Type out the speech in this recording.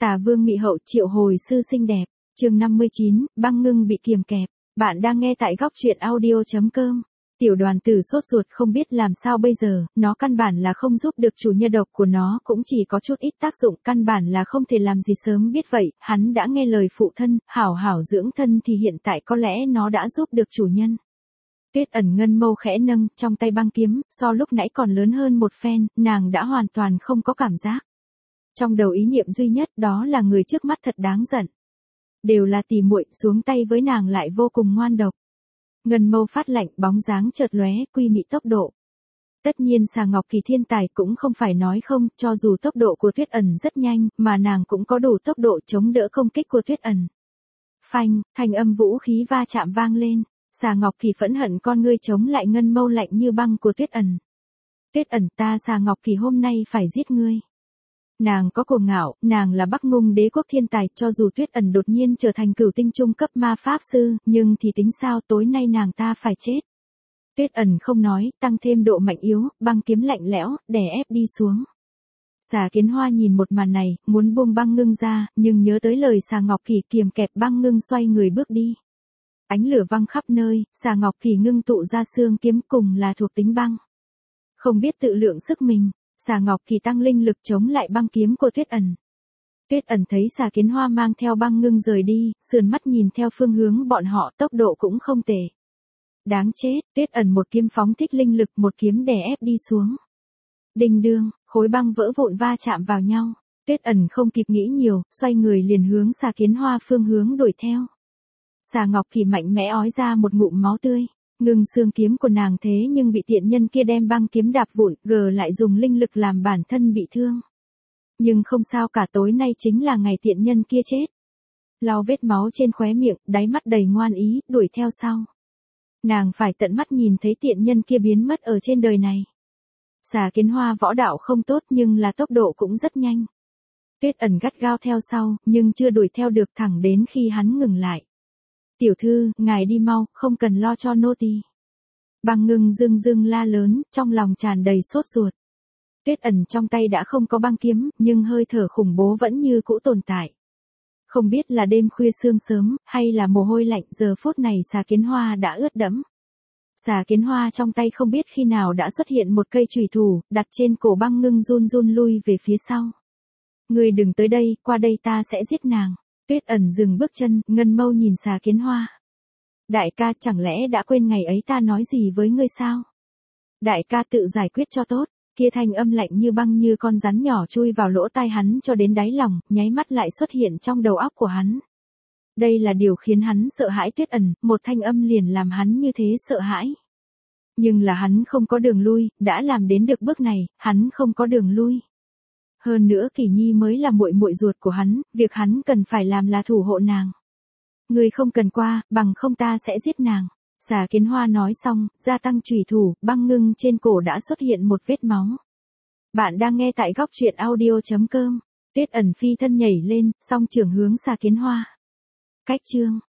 Tà vương mị hậu triệu hồi sư xinh đẹp. Chương 59, băng ngưng bị kiềm kẹp. Bạn đang nghe tại góc truyện audio.com. Tiểu đoàn tử sốt ruột không biết làm sao bây giờ, nó căn bản là không giúp được chủ nhân độc của nó, cũng chỉ có chút ít tác dụng, căn bản là không thể làm gì sớm biết vậy, hắn đã nghe lời phụ thân, hảo hảo dưỡng thân thì hiện tại có lẽ nó đã giúp được chủ nhân. Tuyết Ẩn ngân mâu khẽ nâng, trong tay băng kiếm, so lúc nãy còn lớn hơn một phen, nàng đã hoàn toàn không có cảm giác. Trong đầu ý niệm duy nhất đó là người trước mắt thật đáng giận. Đều là tỉ muội, xuống tay với nàng lại vô cùng ngoan độc. Ngân mâu phát lạnh, bóng dáng chợt lóe, quy mị tốc độ. Tất nhiên Xà Ngọc Kỳ thiên tài cũng không phải nói không, cho dù tốc độ của Tuyết Ẩn rất nhanh, mà nàng cũng có đủ tốc độ chống đỡ công kích của Tuyết Ẩn. Phanh, thanh âm vũ khí va chạm vang lên, Xà Ngọc Kỳ phẫn hận con ngươi chống lại ngân mâu lạnh như băng của Tuyết Ẩn. Tuyết Ẩn, ta Xà Ngọc Kỳ hôm nay phải giết ngươi. Nàng có cuồng ngạo, nàng là Bắc Ngung đế quốc thiên tài, cho dù Tuyết Ẩn đột nhiên trở thành cửu tinh trung cấp ma pháp sư, nhưng thì tính sao, tối nay nàng ta phải chết. Tuyết Ẩn không nói, tăng thêm độ mạnh yếu, băng kiếm lạnh lẽo, đè ép đi xuống. Xà Kiến Hoa nhìn một màn này, muốn buông băng ngưng ra, nhưng nhớ tới lời Xà Ngọc Kỳ kiềm kẹp băng ngưng xoay người bước đi. Ánh lửa văng khắp nơi, Xà Ngọc Kỳ ngưng tụ ra xương kiếm cùng là thuộc tính băng. Không biết tự lượng sức mình. Xà Ngọc Kỳ tăng linh lực chống lại băng kiếm của Tuyết Ẩn. Tuyết Ẩn thấy Xà Kiến Hoa mang theo băng ngưng rời đi, sườn mắt nhìn theo phương hướng bọn họ, tốc độ cũng không tệ. Đáng chết, Tuyết Ẩn một kiếm phóng thích linh lực, một kiếm đè ép đi xuống. Đinh đương, khối băng vỡ vụn va chạm vào nhau. Tuyết Ẩn không kịp nghĩ nhiều, xoay người liền hướng Xà Kiến Hoa phương hướng đuổi theo. Xà Ngọc Kỳ mạnh mẽ ói ra một ngụm máu tươi. Ngưng xương kiếm của nàng thế nhưng bị tiện nhân kia đem băng kiếm đạp vụn, gờ lại dùng linh lực làm bản thân bị thương. Nhưng không sao cả, tối nay chính là ngày tiện nhân kia chết. Lau vết máu trên khóe miệng, đáy mắt đầy ngoan ý, đuổi theo sau. Nàng phải tận mắt nhìn thấy tiện nhân kia biến mất ở trên đời này. Xà Kiến Hoa võ đạo không tốt nhưng là tốc độ cũng rất nhanh. Tuyết Ẩn gắt gao theo sau, nhưng chưa đuổi theo được, thẳng đến khi hắn ngừng lại. Tiểu thư, ngài đi mau, không cần lo cho nô tỳ. Băng ngưng dưng dưng la lớn, trong lòng tràn đầy sốt ruột. Tuyết Ẩn trong tay đã không có băng kiếm, nhưng hơi thở khủng bố vẫn như cũ tồn tại. Không biết là đêm khuya sương sớm, hay là mồ hôi lạnh, giờ phút này Xà Kiến Hoa đã ướt đẫm. Xà Kiến Hoa trong tay không biết khi nào đã xuất hiện một cây chùy thủ, đặt trên cổ băng ngưng run run lui về phía sau. Ngươi đừng tới đây, qua đây ta sẽ giết nàng. Tuyết Ẩn dừng bước chân, ngân mâu nhìn Xà Kiến Hoa. Đại ca, chẳng lẽ đã quên ngày ấy ta nói gì với ngươi sao? Đại ca tự giải quyết cho tốt. Kia thanh âm lạnh như băng như con rắn nhỏ chui vào lỗ tai hắn cho đến đáy lòng, nháy mắt lại xuất hiện trong đầu óc của hắn. Đây là điều khiến hắn sợ hãi. Tuyết Ẩn, một thanh âm liền làm hắn như thế sợ hãi. Nhưng là hắn không có đường lui, đã làm đến được bước này, hắn không có đường lui. Hơn nữa Kỳ Nhi mới là muội muội ruột của hắn, việc hắn cần phải làm là thủ hộ nàng. Ngươi không cần qua, bằng không ta sẽ giết nàng. Xà Kiến Hoa nói xong, gia tăng chùy thủ, băng ngưng trên cổ đã xuất hiện một vết máu. Bạn đang nghe tại góc truyện audio.com. Tuyết Ẩn phi thân nhảy lên, song trưởng hướng Xà Kiến Hoa. Cách chương.